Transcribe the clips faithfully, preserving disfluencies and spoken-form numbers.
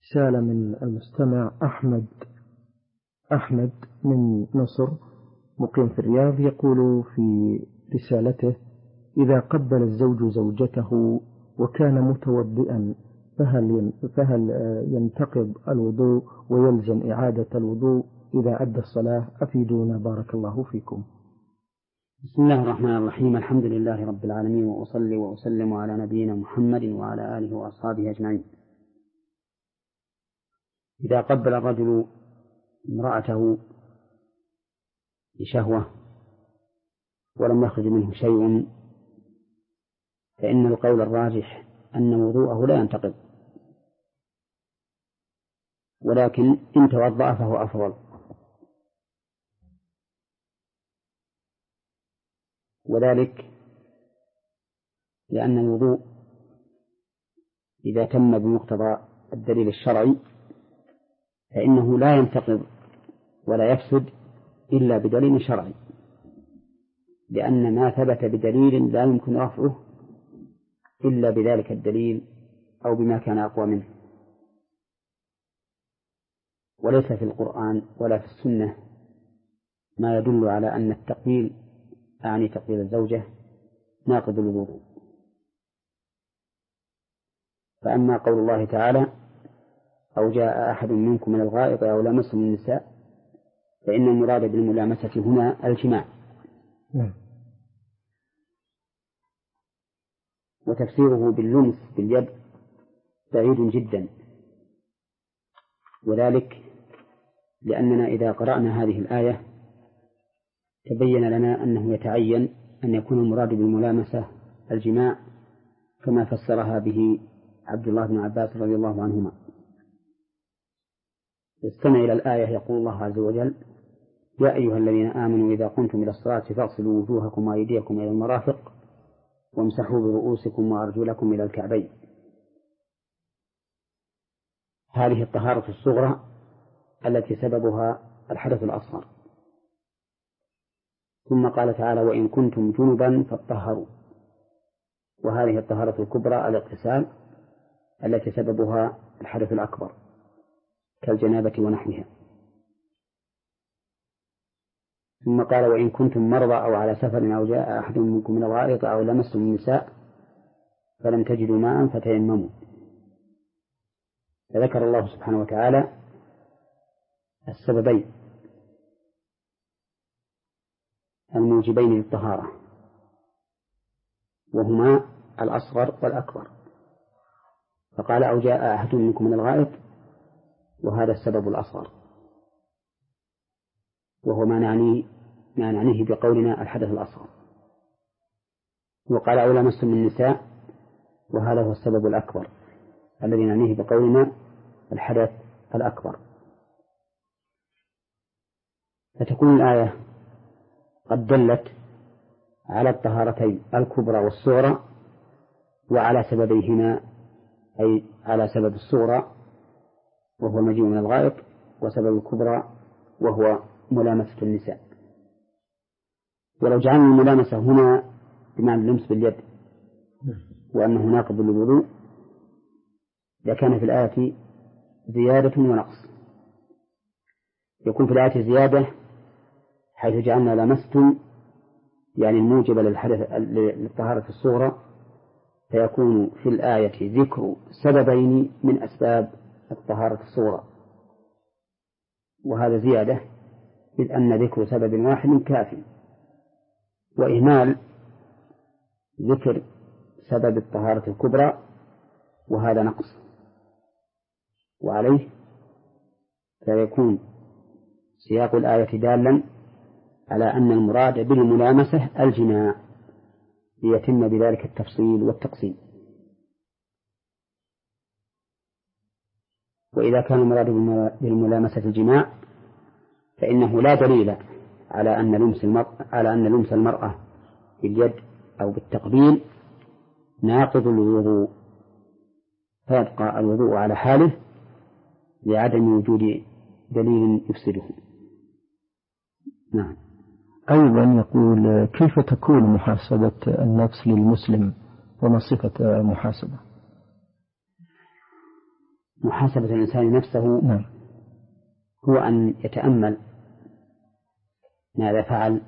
رسالة من المستمع أحمد أحمد من مصر مقيم في الرياض، يقول في رسالته: إذا قبل الزوج زوجته وكان متوضئا فهل فهل ينتقض الوضوء ويلزم إعادة الوضوء إذا أدى الصلاة؟ أفيدونا بارك الله فيكم. بسم الله الرحمن الرحيم. الحمد لله رب العالمين، وأصلي وأسلم على نبينا محمد وعلى آله وأصحابه أجمعين. إذا قبل الرجل امرأته بشهوة ولم يخرج منه شيء فإن القول الراجح أن وضوءه لا ينتقض، ولكن إن توضأ فهو أفضل، وذلك لأن الوضوء إذا تم بمقتضى الدليل الشرعي فإنه لا ينتقض ولا يفسد إلا بدليل شرعي، لأن ما ثبت بدليل لا يمكن رفعه إلا بذلك الدليل أو بما كان أقوى منه. وليس في القرآن ولا في السنة ما يدل على أن التقبيل أعني تقبيل الزوجة ناقض الوضوء. فأما قول الله تعالى: أو جاء أحد منكم من الغائط أو لمسهم النساء، فإن المراد بالملامسة هنا الجماع. وتفسيره باللمس باليد بعيد جدا، وذلك لأننا إذا قرأنا هذه الآية تبين لنا أنه يتعين أن يكون المراد بالملامسة الجماع كما فسرها به عبد الله بن عباس رضي الله عنهما. استمع إلى الآية. يقول الله عز وجل: يا أيها الذين آمنوا إذا قمتم إلى الصلاة فاغسلوا وجوهكم وأيديكم إلى المرافق وامسحوا برؤوسكم وأرجلكم إلى الكعبين. هذه الطهارة الصغرى التي سببها الحدث الأصغر. ثم قال تعالى: وإن كنتم جنبا فاطهروا. وهذه الطهارة الكبرى الاغتسال التي سببها الحدث الأكبر كالجنابة ونحوها. ثم قال: وإن كنتم مرضى أو على سفر أو جاء أحد منكم من الغائط أو لمستم النساء فلم تجدوا ماء فتيمموا. فذكر الله سبحانه وتعالى السببين الموجبين للطهارة، وهما الأصغر والأكبر. فقال: أو جاء أحد منكم من الغائط، وهذا السبب الأصغر، وهو ما نعنيه ما نعنيه بقولنا الحدث الأصغر. وقال: أو لمستم النساء، وهذا هو السبب الأكبر الذي نعنيه بقولنا الحدث الأكبر. فتكون الآية قد دلت على الطهارتين الكبرى والصغرى وعلى سببيهما، أي على سبب الصغرى وهو المجيء من الغائط، وسبب الكبرى وهو ملامسة النساء. ولو جعلنا الملامسة هنا بمعنى اللمس باليد وأنه ناقض للوضوء لكان في الآية زيادة ونقص. يكون في الآية زيادة حيث جعلنا لمستم يعني الموجب للحدث للطهارة الصغرى، فيكون في الآية ذكر سببين من أسباب الطهارة الصغرى، وهذا زيادة إذ أن ذكر سبب واحد كافٍ، وإهمال ذكر سبب الطهارة الكبرى وهذا نقص. وعليه فيكون سياق الآية دالا على أن المراد بالملامسة الجماع ليتم بذلك التفصيل والتقسيم. وإذا كان المراد بالملامسة الجماع فإنه لا دليل على أن لمس المرأة على أن لمس المرأة باليد أو بالتقبيل ناقض الوضوء، فيبقى الوضوء على حاله لعدم وجود دليل يفسده. نعم. أيضا يقول: كيف تكون محاسبة النفس للمسلم وما صفة المحاسبة؟ محاسبة الإنسان نفسه نعم. هو أن يتأمل ماذا فعل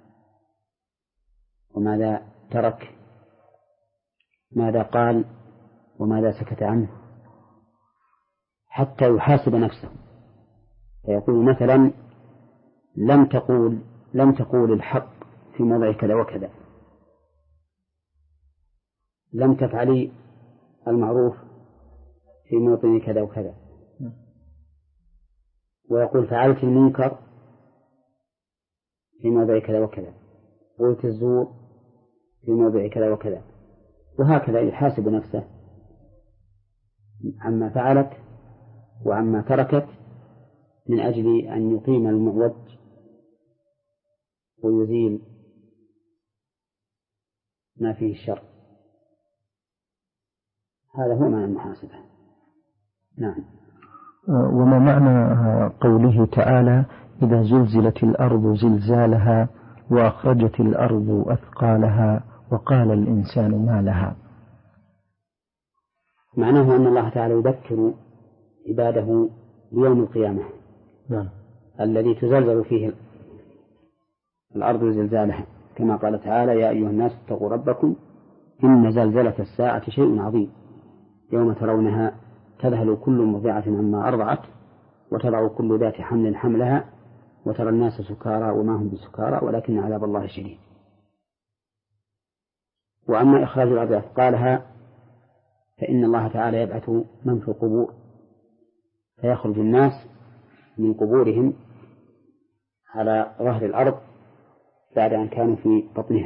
وماذا ترك، ماذا قال وماذا سكت عنه، حتى يحاسب نفسه، فيقول مثلا لم تقول لم تقول الحق في موضع كذا وكذا، لم تفعلي المعروف في موطن كذا وكذا، ويقول فعلت المنكر في موضع كذا وكذا، قلت الزور في موضع كذا وكذا، وهكذا يحاسب نفسه عما فعلت وعما تركت من أجل أن يقيم المعوج ويزيل ما فيه الشر. هذا هو معنى المحاسبة. نعم. وما معنى قوله تعالى إذا زلزلت الأرض زلزالها وأخرجت الأرض أثقالها وقال الإنسان ما لها؟ معناه أن الله تعالى يذكر عباده بيوم القيامة. نعم. الذي تزلزل فيه الأرض زلزالها، كما قال تعالى يا أيها الناس اتقوا ربكم إن زلزلة الساعة شيء عظيم يوم ترونها تذهل كل مرضعة عما أرضعت وتضع كل ذات حمل حملها وترى الناس سكارى وما هم بسكارى ولكن عذاب الله شديد. وأما إخراج الأرض أثقالها فإن الله تعالى يبعث من في القبور فيخرج الناس من قبورهم على ظهر الأرض بعد أن كانوا في بطنها.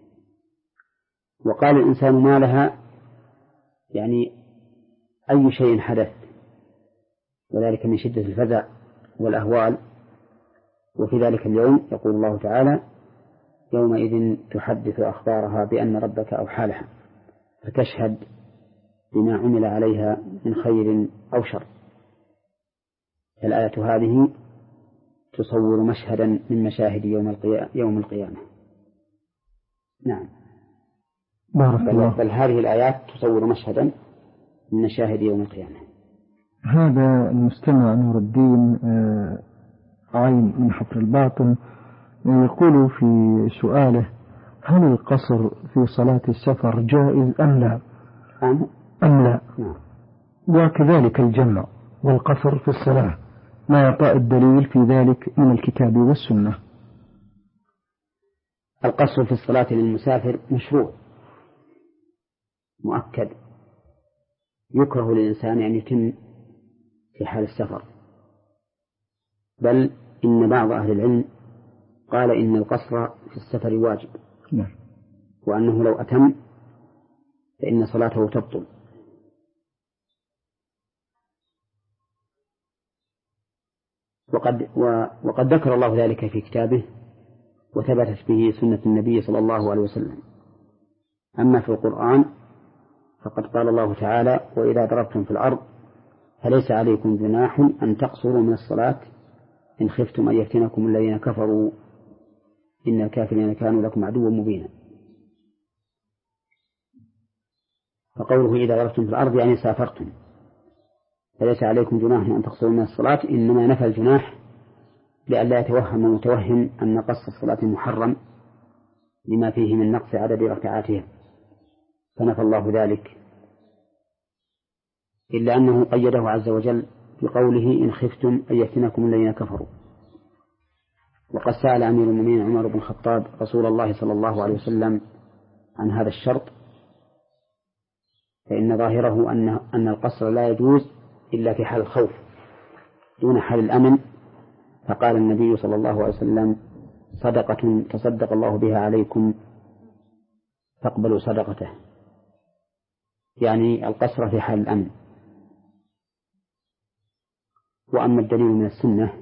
وقال الإنسان ما لها يعني أي شيء حدث، وذلك من شدة الفزع والأهوال. وفي ذلك اليوم يقول الله تعالى يومئذ تحدث أخبارها بأن ربك أوحى لها فتشهد بما عمل عليها من خير أو شر. الآية هذه تصور مشهدا من مشاهد يوم القيامة, يوم القيامة. نعم. بارك الله. بل هذه الآيات تصور مشهدا من مشاهد يوم القيامة. هذا المستمع نور الدين عين من حفر الباطن يقول في سؤاله هل القصر في صلاة السفر جائز أم لا؟ أم, أم لا؟ نعم. وكذلك الجمع والقصر في الصلاة ما يعطى الدليل في ذلك من الكتاب والسنة؟ القصر في الصلاة للمسافر مشروع مؤكد، يكره للإنسان أن يتم في حال السفر، بل إن بعض أهل العلم قال إن القصر في السفر واجب، وأنه لو أتم فإن صلاته تبطل. وقد, وقد ذكر الله ذلك في كتابه وثبتت به سنة النبي صلى الله عليه وسلم. أما في القرآن فقد قال الله تعالى وإذا ضربتم في الأرض فليس عليكم جناح أن تقصروا من الصلاة إن خفتم أن يفتنكم الذين كفروا إن الكافرين كانوا لكم عدوا مبينا. فقوله إذا ضربتم في الأرض يعني سافرتم فليس عليكم جناح أن تقصروا من الصلاة، إنما نفى الجناح لئلا يتوهم المتوهم أن قصر الصلاة محرم لما فيه من نقص عدد ركعاتها، فنفى الله ذلك، إلا أنه قيده عز وجل بقوله إن خفتم أن يفتنكم الذين كفروا. وقد سأل أمير المؤمنين عمر بن الخطاب رسول الله صلى الله عليه وسلم عن هذا الشرط، فإن ظاهره أن أن القصر لا يجوز إلا في حال الخوف دون حال الأمن، فقال النبي صلى الله عليه وسلم صدقة تصدق الله بها عليكم فاقبلوا صدقته، يعني القصر في حال الأمن. وأما الدليل من السنة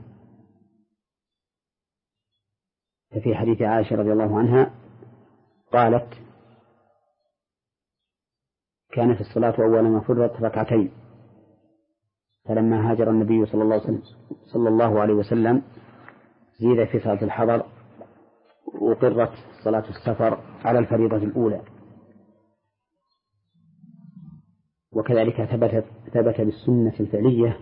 ففي حديث عائشة رضي الله عنها قالت كانت الصلاة أول ما فرضت ركعتين، فلما هاجر النبي صلى الله عليه وسلم, صلى الله عليه وسلم زيد في صلاة الحضر وقرت صلاة السفر على الفريضة الأولى. وكذلك ثبت ثبت بالسنة الفعلية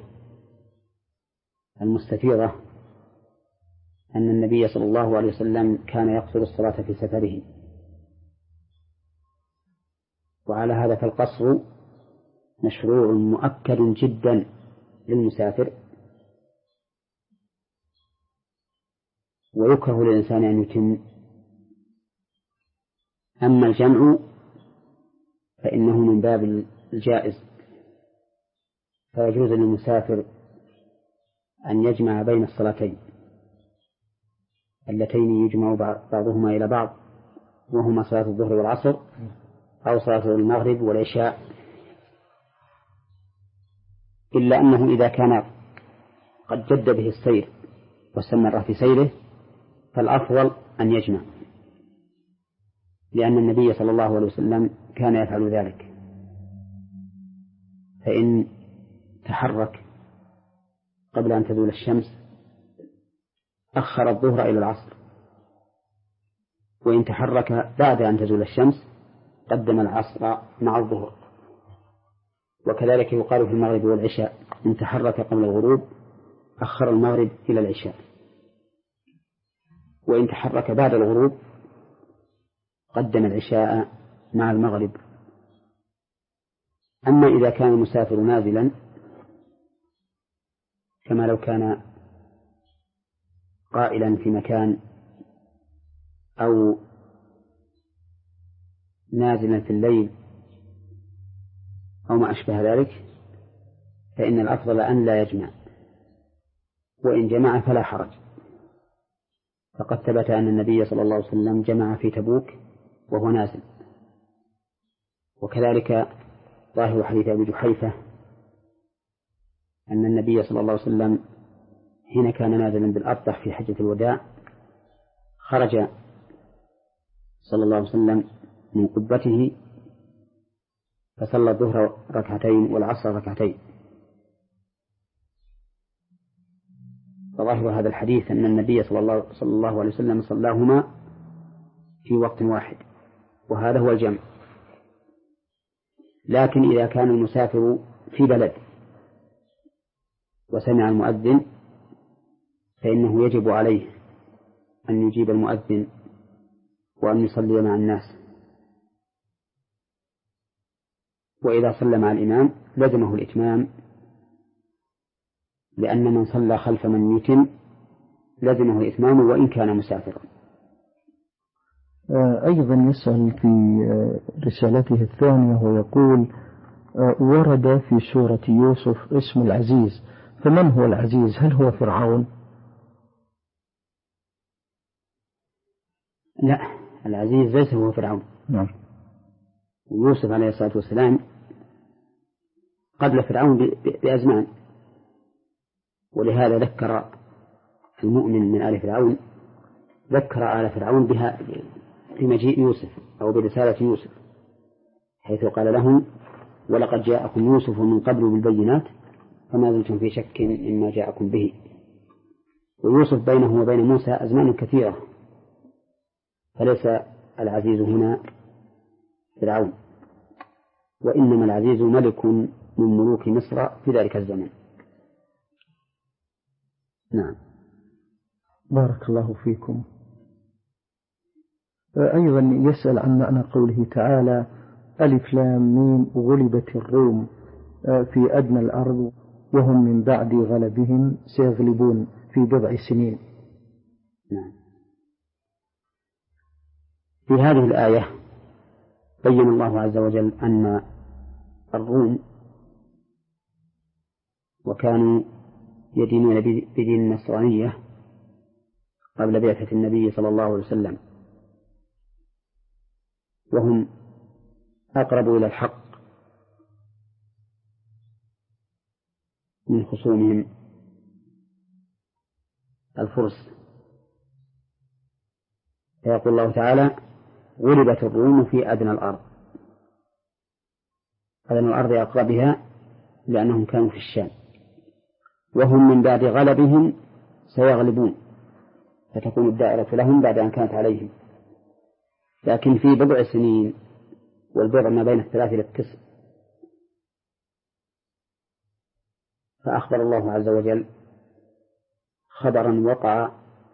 المستفيضة أن النبي صلى الله عليه وسلم كان يقصر الصلاة في سفره. وعلى هذا فالقصر مشروع مؤكد جدا للمسافر، ويكره للإنسان أن يتم. أما الجمع فإنه من باب الجائز، فيجوز للمسافر أن يجمع بين الصلاتين اللتين يجمع بعضهما إلى بعض، وهما صلاة الظهر والعصر، أو صلاة المغرب والعشاء، إلا أنه إذا كان قد جد به السير واستمر في سيره فالأفضل أن يجمع، لأن النبي صلى الله عليه وسلم كان يفعل ذلك. فإن تحرك قبل أن تزول الشمس أخر الظهر إلى العصر، وإن تحرك بعد أن تزول الشمس قدم العصر مع الظهر. وكذلك يقال في المغرب والعشاء، إن تحرك قبل الغروب أخر المغرب إلى العشاء، وإن تحرك بعد الغروب قدم العشاء مع المغرب. أما إذا كان المسافر نازلا كما لو كان قائلا في مكان أو نازلا في الليل أو ما أشبه ذلك، فإن الأفضل أن لا يجمع، وإن جمع فلا حرج. فقد ثبت أن النبي صلى الله عليه وسلم جمع في تبوك وهو نازل. وكذلك ظاهر حديث أبي جحيفة أن النبي صلى الله عليه وسلم حين كان نازلا بالأبطح في حجة الوداع خرج صلى الله عليه وسلم من قبته فصلى الظهر ركعتين والعصر ركعتين. فظاهر هذا الحديث أن النبي صلى الله, صلى الله عليه وسلم صلاهما في وقت واحد، وهذا هو الجمع. لكن إذا كان المسافر في بلد وسمع المؤذن فإنه يجب عليه أن يجيب المؤذن وأن يصلي مع الناس، وإذا صلى مع الإمام لزمه الإتمام، لأن من صلى خلف من يتم لزمه الإتمام وإن كان مسافرا. أيضا يسأل في رسالته الثانية ويقول: ورد في سورة يوسف اسم العزيز، فمن هو العزيز؟ هل هو فرعون؟ لا، العزيز ليس هو فرعون. نعم. يوسف عليه الصلاة والسلام قبل فرعون بأزمان، ولهذا ذكر المؤمن من آل فرعون ذكر آل فرعون بها في مجيء يوسف أو برسالة يوسف، حيث قال لهم: ولقد جاءكم يوسف من قبل بالبينات فما زلتم في شك مما جاءكم به. ويوسف بينه وبين موسى أزمان كثيرة، فليس العزيز هنا فرعون، وإنما العزيز ملك من ملوك مصر في ذلك الزمن. نعم. بارك الله فيكم. أيضا يسأل عن معنى قوله تعالى: ألف لام ميم غلبت الروم في أدنى الأرض وهم من بعد غلبهم سيغلبون في بضع سنين. نعم. في هذه الآية بين الله عز وجل أن الروم وكانوا يدينون بدين النصرانية قبل بعثة النبي صلى الله عليه وسلم، وهم أقرب إلى الحق من خصومهم الفرس. فيقول الله تعالى: غلبت الروم في أدنى الأرض. أدنى الأرض أقربها لأنهم كانوا في الشام، وهم من بعد غلبهم سيغلبون، فتكون الدائرة لهم بعد أن كانت عليهم. لكن في بضع سنين، والبضع ما بين الثلاث إلى التسع، فأخبر الله عز وجل خبرا وقع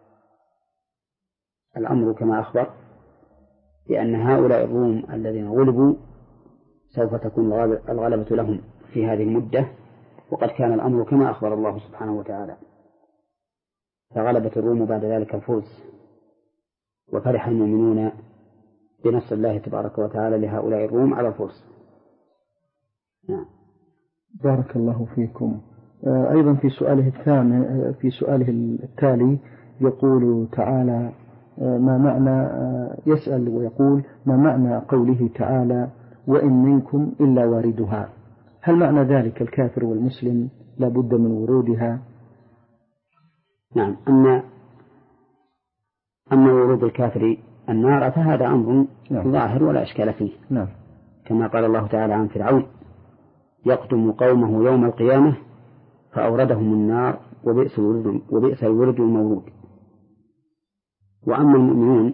الأمر كما أخبر بأن هؤلاء الروم الذين غلبوا سوف تكون الغلبة لهم في هذه المدة، وقد كان الأمر كما أخبر الله سبحانه وتعالى، فغلبت الروم بعد ذلك الفرس، وفرح المؤمنون بنصر الله تبارك وتعالى لهؤلاء الروم على الفرس. نعم. بارك الله فيكم. أيضا في سؤاله الثاني في سؤاله التالي يقول تعالى ما معنى يسأل ويقول ما معنى قوله تعالى وإن منكم إلا واردها؟ هل معنى ذلك الكافر والمسلم لا بد من ورودها؟ نعم. أما أما ورود الكافر النار فهذا أمر نعم. ظاهر ولا إشكال فيه. نعم. كما قال الله تعالى عن فرعون يقدم قومه يوم القيامة فأوردهم النار وبئس الورد, وبئس الورد المورود. وأما المؤمنون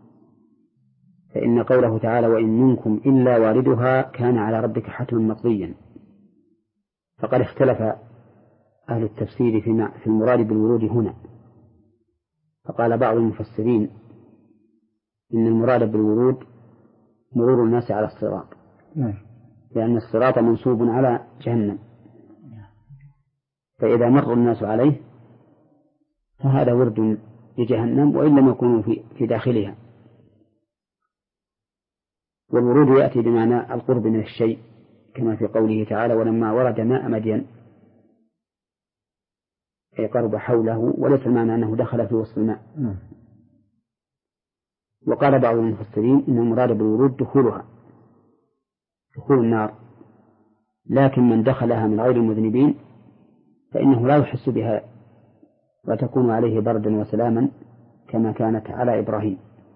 فإن قوله تعالى وإن منكم إلا واردها كان على ربك حتما مقضيا، فقد اختلف أهل التفسير في المراد بالورود هنا، فقال بعض المفسرين إن المراد بالورود مرور الناس على الصراط، لأن الصراط منصوب على جهنم، فإذا مر الناس عليه فهذا ورد لجهنم وإن لم يكونوا في داخلها. والورود يأتي بمعنى القرب من الشيء كما في قوله تعالى ولما ورد ماء مدين أي قرب حوله، وليس المعنى أنه دخل في وسط الماء. وقال بعض المفسرين إن المراد بالورود دخولها دخول النار، لكن من دخلها من غير المذنبين فإنه لا يحس بها وتكون عليه بردا وسلاما كما كانت على إبراهيم،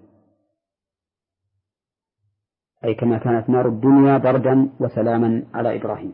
أي كما كانت نار الدنيا بردا وسلاما على إبراهيم.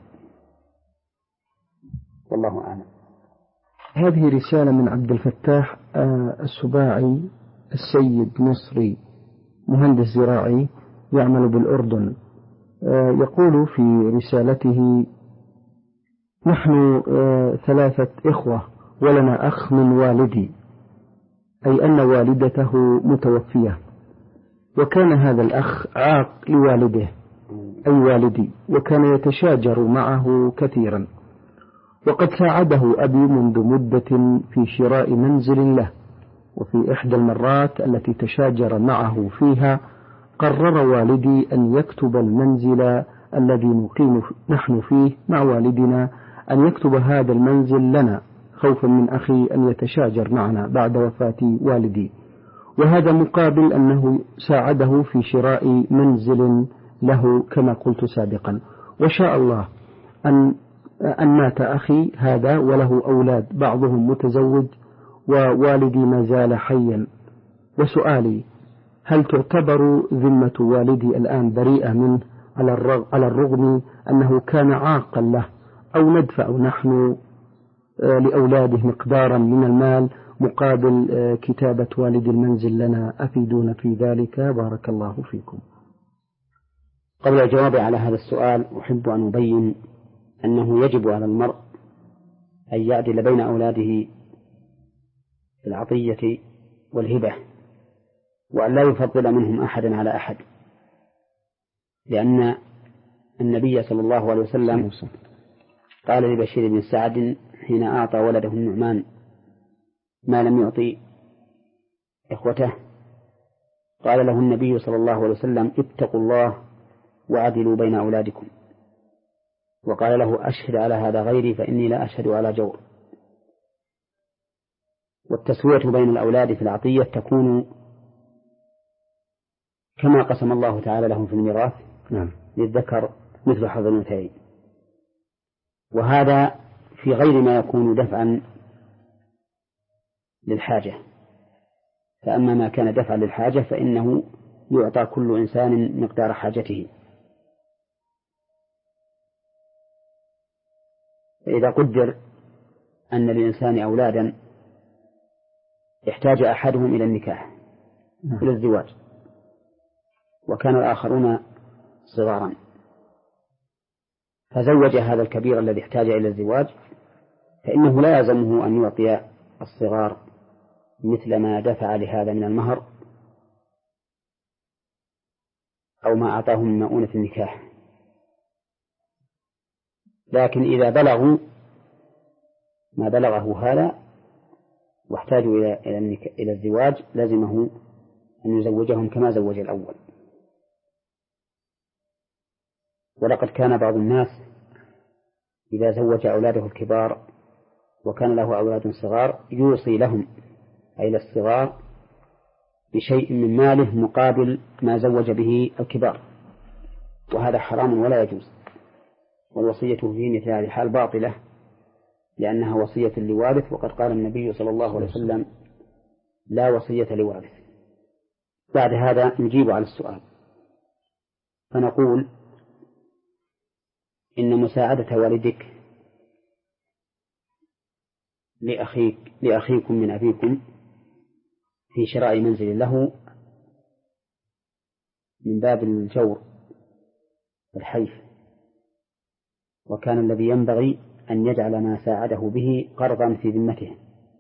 والله أعلم. هذه رسالة من عبد الفتاح السباعي السيد مصري مهندس زراعي يعمل بالأردن. يقول في رسالته نحن ثلاثة إخوة ولنا أخ من والدي، أي أن والدته متوفية، وكان هذا الأخ عاق لوالده أي والدي، وكان يتشاجر معه كثيرا، وقد ساعده أبي منذ مدة في شراء منزل له، وفي إحدى المرات التي تشاجر معه فيها قرر والدي أن يكتب المنزل الذي نقيم نحن فيه مع والدنا، أن يكتب هذا المنزل لنا خوفا من أخي أن يتشاجر معنا بعد وفاة والدي، وهذا مقابل أنه ساعده في شراء منزل له كما قلت سابقا. وشاء الله أن أن مات أخي هذا وله أولاد بعضهم متزوج ووالدي ما زال حيا، وسؤالي هل تعتبر ذمة والدي الآن بريئة منه على الرغم أنه كان عاقا له، أو ندفع نحن لأولاده مقدارا من المال مقابل كتابة والد المنزل لنا؟ أفيدون في ذلك بارك الله فيكم. قبل الجواب على هذا السؤال أحب أن أبين أنه يجب على المرء أن يعدل بين أولاده بالعطية والهبة، وأن لا يفضل منهم أحدا على أحد، لأن النبي صلى الله عليه وسلم قال لبشير بن سعد حين أعطى ولده النعمان ما لم يعطي إخوته، قال له النبي صلى الله عليه وسلم اتقوا الله وعدلوا بين أولادكم، وقال له أشهد على هذا غيري فإني لا أشهد على جور. والتسوية بين الأولاد في العطية تكون كما قسم الله تعالى لهم في الميراث نعم. للذكر مثل حظ الأنثيين، وهذا في غير ما يكون دفعا للحاجة، فأما ما كان دفعا للحاجة فإنه يعطى كل إنسان مقدار حاجته. فإذا قدر أن للإنسان أولادا احتاج أحدهم إلى النكاح إلى الزواج، وكان الآخرون صغارا، فزوج هذا الكبير الذي احتاج إلى الزواج فإنه لا يلزمه أن يعطي الصغار مثل ما دفع لهذا من المهر أو ما أعطاه من مؤونة النكاح، لكن إذا بلغوا ما بلغه هذا واحتاجوا إلى إلى الزواج لازمه أن يزوجهم كما زوج الأول. ولقد كان بعض الناس إذا زوج أولاده الكبار وكان له أولاد صغار يوصي لهم أي للصغار بشيء من ماله مقابل ما زوج به الكبار، وهذا حرام ولا يجوز، والوصية في مثل هذه الحال باطلة لأنها وصية لوارث، وقد قال النبي صلى الله عليه وسلم لا وصية لوارث. بعد هذا نجيب على السؤال فنقول إن مساعدة والدك لأخيك لأخيكم من أبيكم في شراء منزل له من باب الجور والحيف، وكان الذي ينبغي أن يجعل ما ساعده به قرضا في ذمته،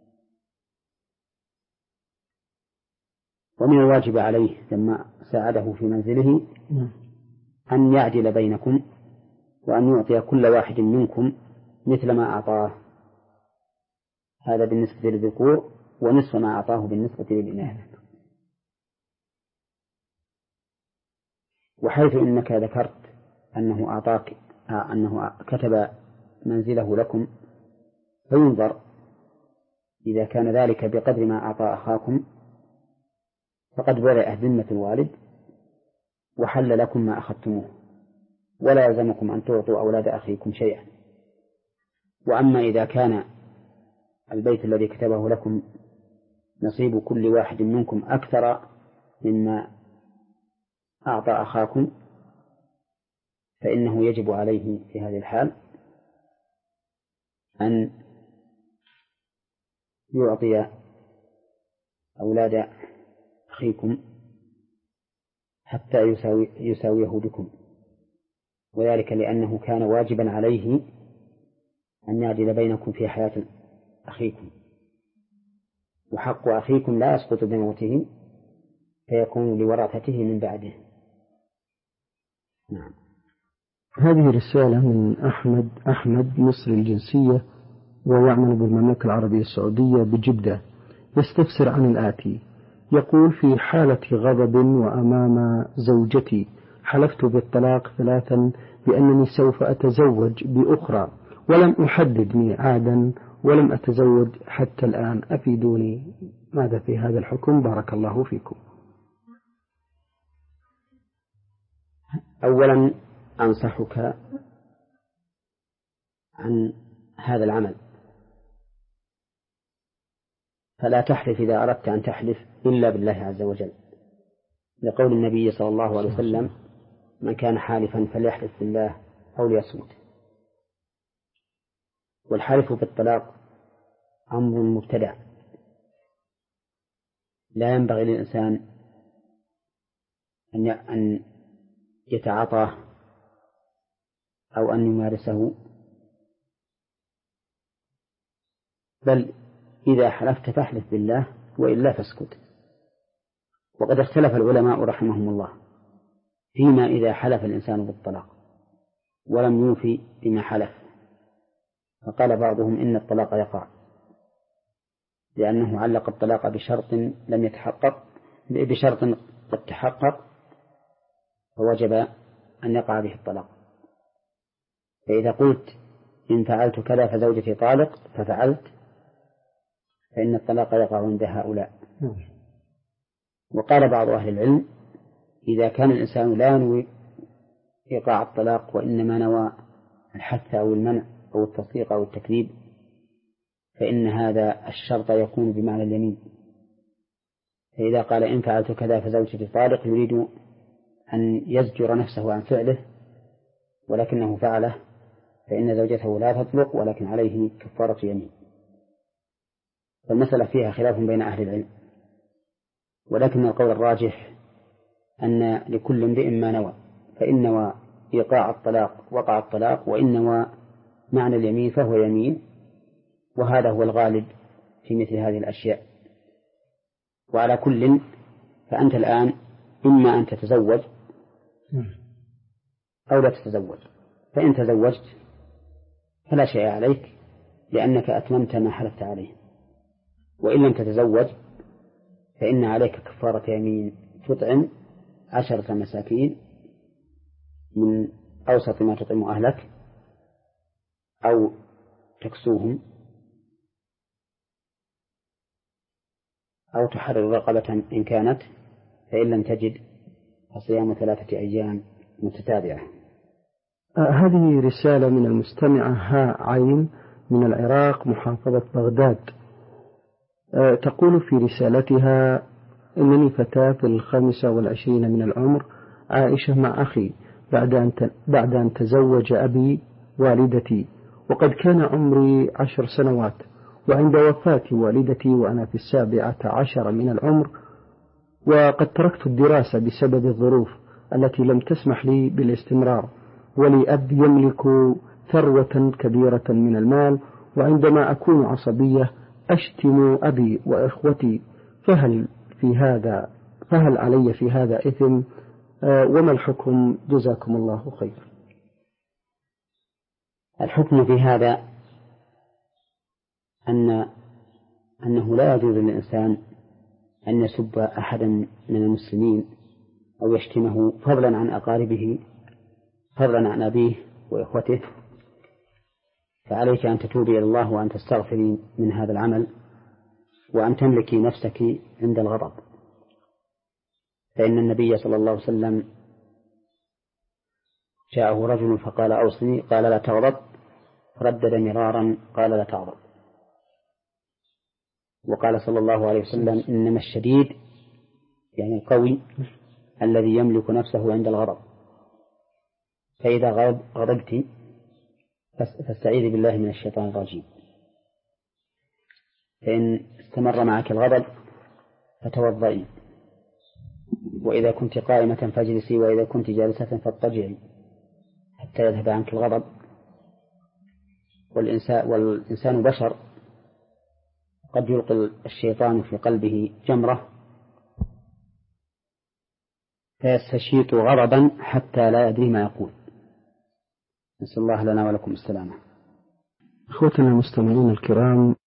ومن الواجب عليه لما ساعده في منزله أن يعدل بينكم وأن يعطي كل واحد منكم مثل ما أعطاه، هذا بالنسبة للذكور، ونصف ما أعطاه بالنسبة للإناث. وحيث إنك ذكرت أنه أعطاك أنه كتب منزله لكم، فينظر إذا كان ذلك بقدر ما أعطى أخاكم فقد برئ ذمة الوالد وحل لكم ما أخذتموه، ولا يلزمكم أن تعطوا أولاد أخيكم شيئا. وأما إذا كان البيت الذي كتبه لكم نصيب كل واحد منكم أكثر مما أعطى أخاكم فإنه يجب عليه في هذه الحال أن يعطي أولاد أخيكم حتى يساوي يساويه بكم، وذلك لأنه كان واجبا عليه أن يعدل بينكم في حياة أخيكم، وحق أخيكم لا يسقط بموته فيكون لورثته من بعده. نعم. هذه رسالة من أحمد أحمد مصري الجنسية ويعمل بالمملكة العربية السعودية بجدة، يستفسر عن الآتي. يقول: في حالة غضب وأمام زوجتي حلفت بالطلاق ثلاثا بأنني سوف أتزوج بأخرى ولم أحدد ميعادا ولم أتزوج حتى الآن، أفيدوني ماذا في هذا الحكم بارك الله فيكم. أولا أنصحك عن هذا العمل، فلا تحلف إذا أردت أن تحلف إلا بالله عز وجل، لقول النبي صلى الله عليه وسلم: من كان حالفا فليحلف بالله أو ليصمت. والحلف بالطلاق أمر مبتدع لا ينبغي للإنسان أن يتعاطاه أو أن يمارسه، بل إذا حلفت فاحلف بالله وإلا فاسكت. وقد اختلف العلماء رحمهم الله فيما إذا حلف الإنسان بالطلاق ولم يوفي بما حلف، فقال بعضهم إن الطلاق يقع لأنه علق الطلاق بشرط لم يتحقق بشرط قد تحقق فوجب أن يقع به الطلاق. فإذا قلت إن فعلت كذا فزوجتي طالق ففعلت فإن الطلاق يقع عند هؤلاء. وقال بعض أهل العلم إذا كان الإنسان لا ينوي إيقاع الطلاق وإنما نوى الحث أو المنع أو التصديق أو التكذيب فإن هذا الشرط يكون بمعنى اليمين. فإذا قال إن فعلت كذا فزوجتي طالق يريد أن يزجر نفسه عن فعله ولكنه فعله، فإن زوجته لا تطلق ولكن عليه كفارة يمين. فالمسألة فيها خلاف بين أهل العلم، ولكن القول الراجح أن لكل امرئ ما نوى، فإن نوى إيقاع الطلاق وقع الطلاق، وإن نوى معنى اليمين فهو يمين، وهذا هو الغالب في مثل هذه الأشياء. وعلى كل فأنت الآن إما أن تتزوج أو لا تتزوج، فإن تزوجت فلا شيء عليك لأنك أتممت ما حلفت عليه، وإن لم تتزوج فإن عليك كفارة يمين تطعم عشرة مساكين من أوسط ما تطعم أهلك أو تكسوهم أو تحرر رقبة إن كانت، فإن لم تجد فصيام ثلاثة أيام متتابعة. آه هذه رسالة من المستمعة ها عين من العراق محافظة بغداد. آه تقول في رسالتها: إنني فتاة في الخامسة والعشرين من العمر، عائشة مع أخي، بعد أن بعد أن تزوج أبي والدتي، وقد كان عمري عشر سنوات، وعند وفاة والدتي وأنا في السابعة عشر من العمر، وقد تركت الدراسة بسبب الظروف التي لم تسمح لي بالاستمرار، ولي أب يملك ثروة كبيرة من المال، وعندما أكون عصبية أشتم أبي وإخوتي، فهل في هذا فهل علي في هذا إثم؟ آه وما الحكم؟ جزاكم الله خير. الحكم في هذا أن أنه لا يجوز للإنسان أن يسب أحدا من المسلمين أو يشتمه، فضلا عن أقاربه، فضلا عن أبيه وإخوته، فعليك أن تتوبي إلى الله وأن تستغفري من هذا العمل، وأن تملكي نفسك عند الغضب، فإن النبي صلى الله عليه وسلم جاءه رجل فقال: أوصني، قال: لا تغضب، فردد مرارا قال: لا تغضب. وقال صلى الله عليه وسلم: إنما الشديد يعني القوي الذي يملك نفسه عند الغضب، فإذا غضب غضبت فاستعيذي بالله من الشيطان الرجيم، فإن استمر معك الغضب فتوضئي، وإذا كنت قائمة فاجلسي، وإذا كنت جالسة فاضطجعي حتى يذهب عنك الغضب. والإنسان, والإنسان بشر، قد يلقي الشيطان في قلبه جمرة فيستشيط غضبا حتى لا يدري ما يقول. نسأل الله لنا ولكم السلامة. أخوتنا المستمعين الكرام،